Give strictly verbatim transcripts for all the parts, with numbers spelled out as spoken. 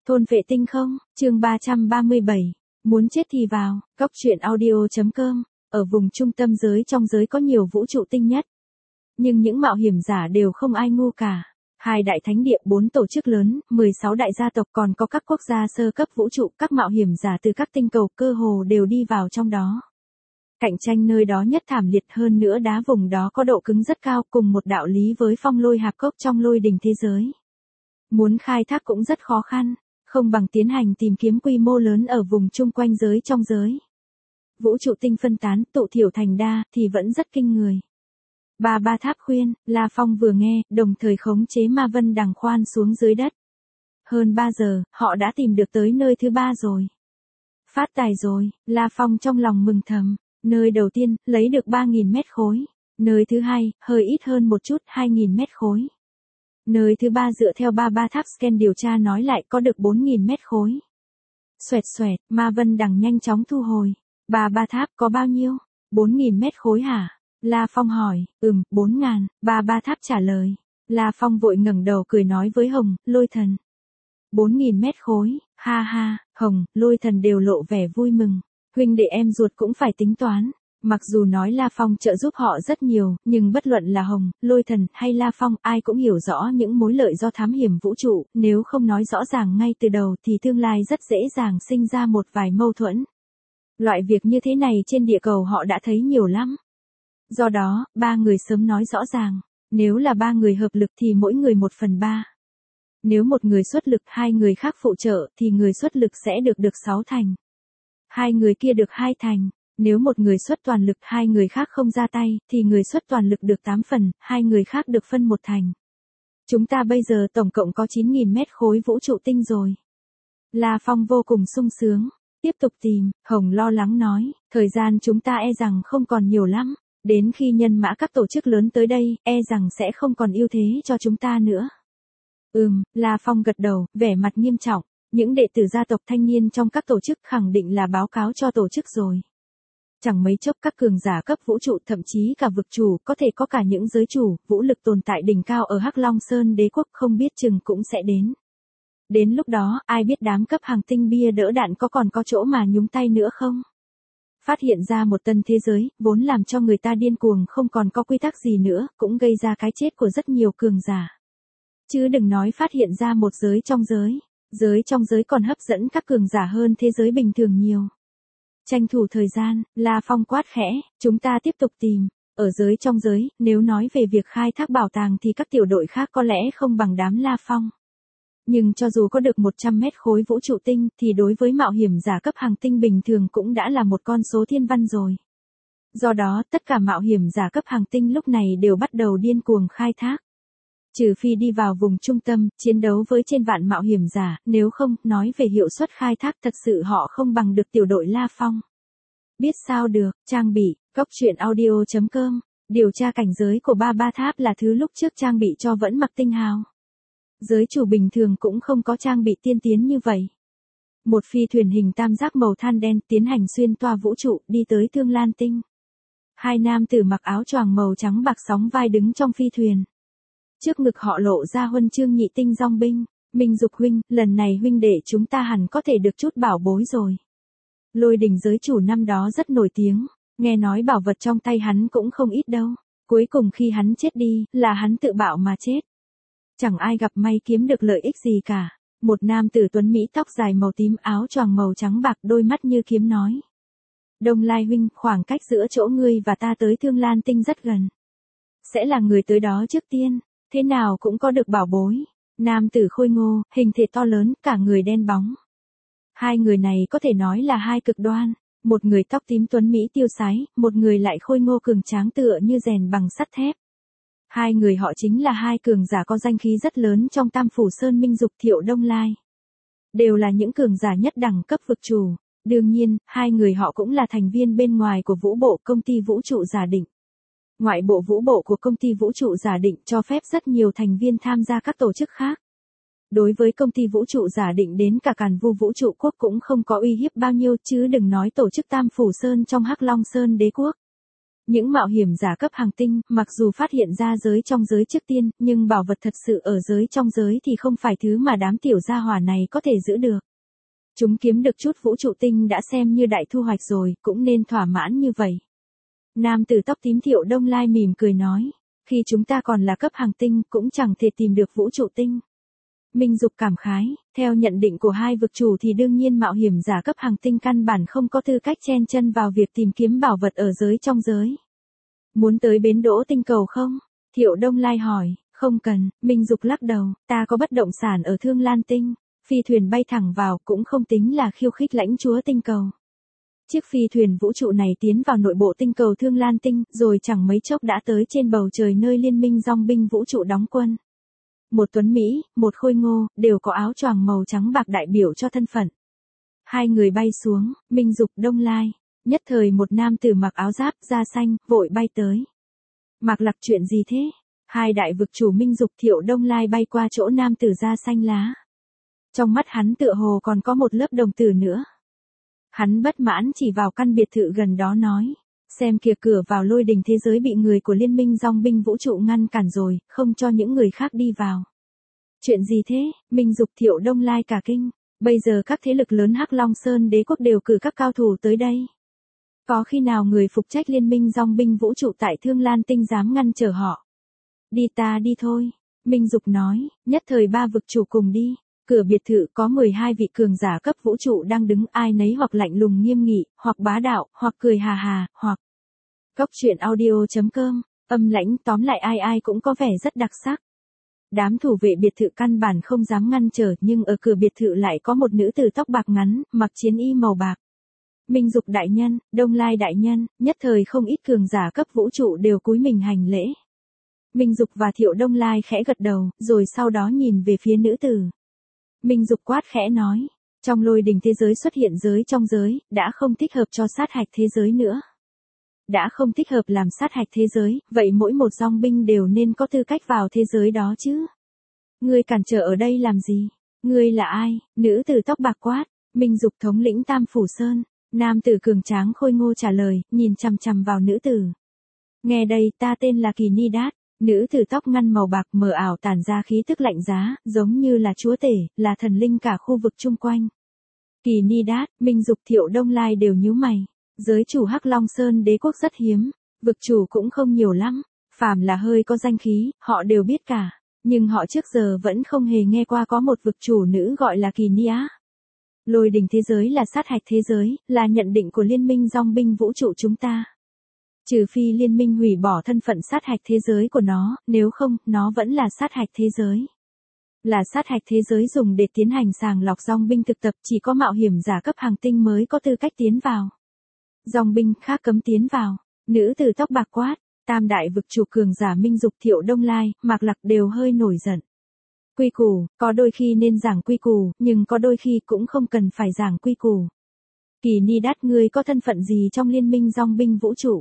Thôn vệ tinh không, chương ba trăm ba mươi bảy, muốn chết thì vào, góc truyện audio.com, ở vùng trung tâm giới trong giới có nhiều vũ trụ tinh nhất. Nhưng những mạo hiểm giả đều không ai ngu cả. Hai đại thánh địa, bốn tổ chức lớn, mười sáu đại gia tộc còn có các quốc gia sơ cấp vũ trụ, các mạo hiểm giả từ các tinh cầu cơ hồ đều đi vào trong đó. Cạnh tranh nơi đó nhất thảm liệt, hơn nữa đá vùng đó có độ cứng rất cao, cùng một đạo lý với phong lôi hạp cốc trong lôi đình thế giới. Muốn khai thác cũng rất khó khăn, không bằng tiến hành tìm kiếm quy mô lớn ở vùng chung quanh giới trong giới. Vũ trụ tinh phân tán, tụ thiểu thành đa, thì vẫn rất kinh người. Ba ba tháp khuyên, La Phong vừa nghe, đồng thời khống chế ma vân đằng khoan xuống dưới đất. Hơn ba giờ, họ đã tìm được tới nơi thứ ba rồi. Phát tài rồi, La Phong trong lòng mừng thầm. Nơi đầu tiên, lấy được ba nghìn mét khối. Nơi thứ hai, hơi ít hơn một chút, hai nghìn mét khối. Nơi thứ ba dựa theo ba ba tháp scan điều tra nói lại có được bốn nghìn mét khối. Xoẹt xoẹt, ma vân đằng nhanh chóng thu hồi. Ba ba tháp có bao nhiêu? bốn nghìn mét khối hả? La Phong hỏi, ừm, bốn ngàn, ba ba tháp trả lời. La Phong vội ngẩng đầu cười nói với Hồng, Lôi Thần. bốn nghìn mét khối, ha ha, Hồng, Lôi Thần đều lộ vẻ vui mừng. Huynh đệ em ruột cũng phải tính toán. Mặc dù nói La Phong trợ giúp họ rất nhiều, nhưng bất luận là Hồng, Lôi Thần hay La Phong, ai cũng hiểu rõ những mối lợi do thám hiểm vũ trụ, nếu không nói rõ ràng ngay từ đầu thì tương lai rất dễ dàng sinh ra một vài mâu thuẫn. Loại việc như thế này trên địa cầu họ đã thấy nhiều lắm. Do đó, ba người sớm nói rõ ràng, nếu là ba người hợp lực thì mỗi người một phần ba. Nếu một người xuất lực, hai người khác phụ trợ, thì người xuất lực sẽ được được sáu thành. Hai người kia được hai thành. Nếu một người xuất toàn lực, hai người khác không ra tay, thì người xuất toàn lực được tám phần, hai người khác được phân một thành. Chúng ta bây giờ tổng cộng có chín nghìn mét khối vũ trụ tinh rồi. La Phong vô cùng sung sướng. Tiếp tục tìm, Hồng lo lắng nói, thời gian chúng ta e rằng không còn nhiều lắm. Đến khi nhân mã các tổ chức lớn tới đây, e rằng sẽ không còn ưu thế cho chúng ta nữa. Ừm, La Phong gật đầu, vẻ mặt nghiêm trọng. Những đệ tử gia tộc thanh niên trong các tổ chức khẳng định là báo cáo cho tổ chức rồi. Chẳng mấy chốc các cường giả cấp vũ trụ, thậm chí cả vực chủ, có thể có cả những giới chủ, vũ lực tồn tại đỉnh cao ở Hắc Long Sơn đế quốc không biết chừng cũng sẽ đến. Đến lúc đó, ai biết đám cấp hàng tinh bia đỡ đạn có còn có chỗ mà nhúng tay nữa không? Phát hiện ra một tân thế giới, vốn làm cho người ta điên cuồng không còn có quy tắc gì nữa, cũng gây ra cái chết của rất nhiều cường giả. Chứ đừng nói phát hiện ra một giới trong giới. Giới trong giới còn hấp dẫn các cường giả hơn thế giới bình thường nhiều. Tranh thủ thời gian, La Phong quát khẽ, chúng ta tiếp tục tìm. Ở giới trong giới, nếu nói về việc khai thác bảo tàng thì các tiểu đội khác có lẽ không bằng đám La Phong. Nhưng cho dù có được một trăm mét khối vũ trụ tinh thì đối với mạo hiểm giả cấp hàng tinh bình thường cũng đã là một con số thiên văn rồi. Do đó, tất cả mạo hiểm giả cấp hàng tinh lúc này đều bắt đầu điên cuồng khai thác. Trừ phi đi vào vùng trung tâm, chiến đấu với trên vạn mạo hiểm giả, nếu không, nói về hiệu suất khai thác thật sự họ không bằng được tiểu đội La Phong. Biết sao được, trang bị, góc truyện audio.com, điều tra cảnh giới của ba ba tháp là thứ lúc trước trang bị cho vẫn mặc tinh hào. Giới chủ bình thường cũng không có trang bị tiên tiến như vậy. Một phi thuyền hình tam giác màu than đen tiến hành xuyên toa vũ trụ đi tới Thương Lan Tinh. Hai nam tử mặc áo choàng màu trắng bạc sóng vai đứng trong phi thuyền. Trước ngực họ lộ ra huân chương nhị tinh dòng binh. Minh Dục huynh, lần này huynh đệ chúng ta hẳn có thể được chút bảo bối rồi. Lôi đình giới chủ năm đó rất nổi tiếng, nghe nói bảo vật trong tay hắn cũng không ít đâu. Cuối cùng khi hắn chết đi, là hắn tự bạo mà chết. Chẳng ai gặp may kiếm được lợi ích gì cả. Một nam tử tuấn Mỹ tóc dài màu tím áo choàng màu trắng bạc đôi mắt như kiếm nói. Đông Lai huynh, khoảng cách giữa chỗ ngươi và ta tới Thương Lan Tinh rất gần. Sẽ là người tới đó trước tiên, thế nào cũng có được bảo bối. Nam tử khôi ngô, hình thể to lớn, cả người đen bóng. Hai người này có thể nói là hai cực đoan. Một người tóc tím tuấn Mỹ tiêu sái, một người lại khôi ngô cường tráng tựa như rèn bằng sắt thép. Hai người họ chính là hai cường giả có danh khí rất lớn trong Tam Phủ Sơn Minh Dục Thiệu Đông Lai. Đều là những cường giả nhất đẳng cấp vực chủ. Đương nhiên, hai người họ cũng là thành viên bên ngoài của vũ bộ công ty vũ trụ Giả Định. Ngoại bộ vũ bộ của công ty vũ trụ Giả Định cho phép rất nhiều thành viên tham gia các tổ chức khác. Đối với công ty vũ trụ Giả Định đến cả Càn Vu vũ trụ quốc cũng không có uy hiếp bao nhiêu chứ đừng nói tổ chức Tam Phủ Sơn trong Hắc Long Sơn đế quốc. Những mạo hiểm giả cấp hàng tinh, mặc dù phát hiện ra giới trong giới trước tiên, nhưng bảo vật thật sự ở giới trong giới thì không phải thứ mà đám tiểu gia hỏa này có thể giữ được. Chúng kiếm được chút vũ trụ tinh đã xem như đại thu hoạch rồi, cũng nên thỏa mãn như vậy. Nam tử tóc tím Thiệu Đông Lai mỉm cười nói, khi chúng ta còn là cấp hàng tinh cũng chẳng thể tìm được vũ trụ tinh. Minh Dục cảm khái, theo nhận định của hai vực chủ thì đương nhiên mạo hiểm giả cấp hàng tinh căn bản không có tư cách chen chân vào việc tìm kiếm bảo vật ở giới trong giới. Muốn tới bến đỗ tinh cầu không? Thiệu Đông Lai hỏi, không cần, Minh Dục lắc đầu, ta có bất động sản ở Thương Lan Tinh, phi thuyền bay thẳng vào cũng không tính là khiêu khích lãnh chúa tinh cầu. Chiếc phi thuyền vũ trụ này tiến vào nội bộ tinh cầu Thương Lan Tinh, rồi chẳng mấy chốc đã tới trên bầu trời nơi liên minh dong binh vũ trụ đóng quân. Một tuấn Mỹ, một khôi ngô, đều có áo choàng màu trắng bạc đại biểu cho thân phận. Hai người bay xuống, Minh Dục Đông Lai, nhất thời một nam tử mặc áo giáp da xanh, vội bay tới. Mạc Lặc chuyện gì thế? Hai đại vực chủ Minh Dục Thiệu Đông Lai bay qua chỗ nam tử da xanh lá. Trong mắt hắn tựa hồ còn có một lớp đồng tử nữa. Hắn bất mãn chỉ vào căn biệt thự gần đó nói, xem kìa cửa vào lôi đình thế giới bị người của liên minh dong binh vũ trụ ngăn cản rồi, không cho những người khác đi vào. Chuyện gì thế? Minh Dục Thiệu Đông Lai cả kinh, bây giờ các thế lực lớn Hắc Long Sơn Đế quốc đều cử các cao thủ tới đây. Có khi nào người phục trách liên minh dong binh vũ trụ tại Thương Lan Tinh dám ngăn trở họ? Đi ta đi thôi, Minh Dục nói, nhất thời ba vực chủ cùng đi. Cửa biệt thự có mười hai vị cường giả cấp vũ trụ đang đứng, ai nấy hoặc lạnh lùng nghiêm nghị, hoặc bá đạo, hoặc cười hà hà, hoặc Cốc truyện audio chấm com, âm lãnh, tóm lại ai ai cũng có vẻ rất đặc sắc. Đám thủ vệ biệt thự căn bản không dám ngăn trở, nhưng ở cửa biệt thự lại có một nữ tử tóc bạc ngắn, mặc chiến y màu bạc. Minh Dục đại nhân, Đông Lai đại nhân, nhất thời không ít cường giả cấp vũ trụ đều cúi mình hành lễ. Minh Dục và Thiệu Đông Lai khẽ gật đầu, rồi sau đó nhìn về phía nữ tử. Minh Dục quát khẽ nói, trong lôi đình thế giới xuất hiện giới trong giới, đã không thích hợp cho sát hạch thế giới nữa. Đã không thích hợp làm sát hạch thế giới, vậy mỗi một dong binh đều nên có tư cách vào thế giới đó chứ. Ngươi cản trở ở đây làm gì? Ngươi là ai? Nữ tử tóc bạc quát, Minh Dục thống lĩnh Tam Phủ Sơn. Nam tử cường tráng khôi ngô trả lời, nhìn chằm chằm vào nữ tử. Nghe đây, ta tên là Kỳ Ni Đát. Nữ tử tóc ngăn màu bạc mờ ảo tản ra khí tức lạnh giá, giống như là chúa tể, là thần linh cả khu vực chung quanh. Kỳ Ni Đát, Minh Dục Thiệu Đông Lai đều nhíu mày. Giới chủ Hắc Long Sơn Đế quốc rất hiếm, vực chủ cũng không nhiều lắm, phàm là hơi có danh khí, họ đều biết cả, nhưng họ trước giờ vẫn không hề nghe qua có một vực chủ nữ gọi là Kỳ Ni Á. Lôi đình thế giới là sát hạch thế giới, là nhận định của liên minh dong binh vũ trụ chúng ta. Trừ phi liên minh hủy bỏ thân phận sát hạch thế giới của nó, nếu không, nó vẫn là sát hạch thế giới. Là sát hạch thế giới dùng để tiến hành sàng lọc dong binh thực tập, chỉ có mạo hiểm giả cấp hàng tinh mới có tư cách tiến vào. Dong binh khác cấm tiến vào. Nữ tử tóc bạc quát, tam đại vực chủ cường giả Minh Dục Thiệu Đông Lai, Mạc Lặc đều hơi nổi giận. Quy củ, có đôi khi nên giảng quy củ, nhưng có đôi khi cũng không cần phải giảng quy củ. Kỳ Ni Đát, ngươi có thân phận gì trong liên minh dong binh vũ trụ?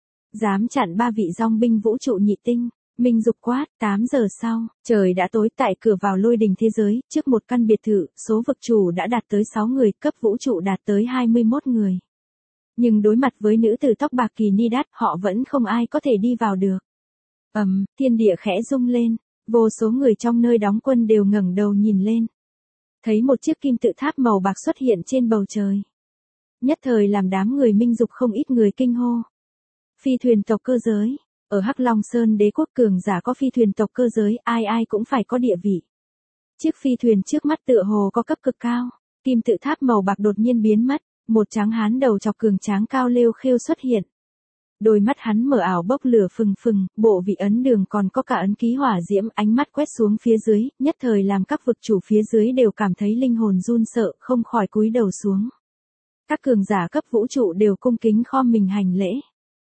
Dám chặn ba vị dong binh vũ trụ nhị tinh. Minh Dục quát, tám giờ sau, trời đã tối tại cửa vào lôi đình thế giới, trước một căn biệt thự, số vực chủ đã đạt tới sáu người, cấp vũ trụ đạt tới hai mươi mốt người. Nhưng đối mặt với nữ tử tóc bạc Kỳ Ni Đát, họ vẫn không ai có thể đi vào được. Ầm, um, thiên địa khẽ rung lên, vô số người trong nơi đóng quân đều ngẩng đầu nhìn lên. Thấy một chiếc kim tự tháp màu bạc xuất hiện trên bầu trời. Nhất thời làm đám người Minh Dục không ít người kinh hô. Phi thuyền tộc cơ giới, ở Hắc Long Sơn Đế quốc cường giả có phi thuyền tộc cơ giới, ai ai cũng phải có địa vị. Chiếc phi thuyền trước mắt tựa hồ có cấp cực cao, kim tự tháp màu bạc đột nhiên biến mất, một tráng hán đầu chọc cường tráng cao lêu khêu xuất hiện. Đôi mắt hắn mở ảo bốc lửa phừng phừng, bộ vị ấn đường còn có cả ấn ký hỏa diễm, ánh mắt quét xuống phía dưới, nhất thời làm các vực chủ phía dưới đều cảm thấy linh hồn run sợ, không khỏi cúi đầu xuống. Các cường giả cấp vũ trụ đều cung kính khom mình hành lễ.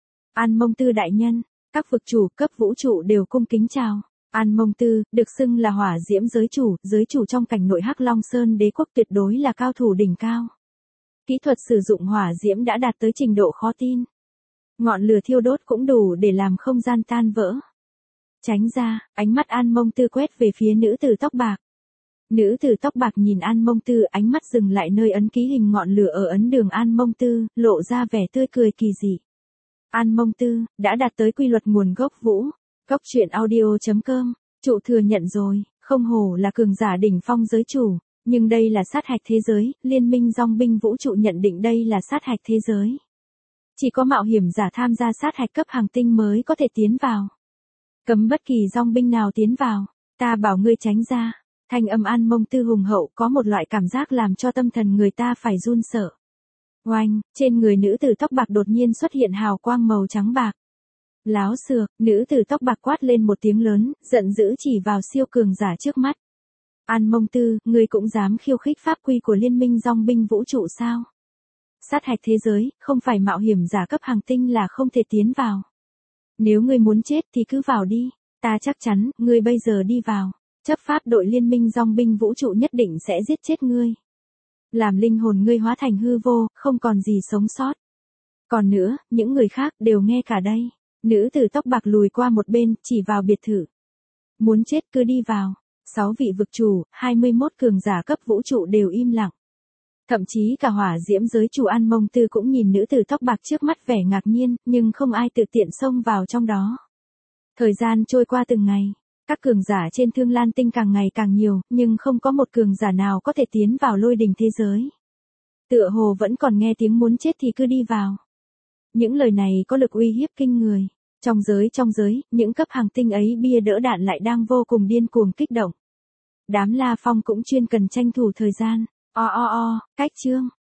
An Mông Tư đại nhân, các vực chủ cấp vũ trụ đều cung kính chào. An Mông Tư, được xưng là hỏa diễm giới chủ, giới chủ trong cảnh nội Hắc Long Sơn Đế quốc tuyệt đối là cao thủ đỉnh cao. Kỹ thuật sử dụng hỏa diễm đã đạt tới trình độ khó tin. Ngọn lửa thiêu đốt cũng đủ để làm không gian tan vỡ. Tránh ra, ánh mắt An Mông Tư quét về phía nữ tử tóc bạc. Nữ tử tóc bạc nhìn An Mông Tư, ánh mắt dừng lại nơi ấn ký hình ngọn lửa ở ấn đường An Mông Tư, lộ ra vẻ tươi cười kỳ dị. An Mông Tư, đã đạt tới quy luật nguồn gốc vũ. Cốc truyện audio chấm com, trụ thừa nhận rồi, không hổ là cường giả đỉnh phong giới chủ, nhưng đây là sát hạch thế giới, liên minh dòng binh vũ trụ nhận định đây là sát hạch thế giới. Chỉ có mạo hiểm giả tham gia sát hạch cấp hàng tinh mới có thể tiến vào. Cấm bất kỳ dòng binh nào tiến vào, ta bảo ngươi tránh ra. Thanh âm An Mông Tư hùng hậu có một loại cảm giác làm cho tâm thần người ta phải run sợ. Oanh, trên người nữ tử tóc bạc đột nhiên xuất hiện hào quang màu trắng bạc. Láo xược, nữ tử tóc bạc quát lên một tiếng lớn, giận dữ chỉ vào siêu cường giả trước mắt. An Mông Tư, ngươi cũng dám khiêu khích pháp quy của liên minh dòng binh vũ trụ sao? Sát hạch thế giới, không phải mạo hiểm giả cấp hàng tinh là không thể tiến vào. Nếu ngươi muốn chết thì cứ vào đi, ta chắc chắn, ngươi bây giờ đi vào. Chấp pháp đội liên minh dòng binh vũ trụ nhất định sẽ giết chết ngươi. Làm linh hồn ngươi hóa thành hư vô, không còn gì sống sót. Còn nữa, những người khác đều nghe cả đây. Nữ tử tóc bạc lùi qua một bên, chỉ vào biệt thự. Muốn chết cứ đi vào. Sáu vị vực chủ, hai mươi mốt cường giả cấp vũ trụ đều im lặng. Thậm chí cả hỏa diễm giới chủ An Mông Tư cũng nhìn nữ tử tóc bạc trước mắt vẻ ngạc nhiên, nhưng không ai tự tiện xông vào trong đó. Thời gian trôi qua từng ngày. Các cường giả trên Thương Lan Tinh càng ngày càng nhiều, nhưng không có một cường giả nào có thể tiến vào lôi đình thế giới. Tựa hồ vẫn còn nghe tiếng muốn chết thì cứ đi vào. Những lời này có lực uy hiếp kinh người. Trong giới trong giới, những cấp hàng tinh ấy bia đỡ đạn lại đang vô cùng điên cuồng kích động. Đám La Phong cũng chuyên cần tranh thủ thời gian. O o o, cách chương.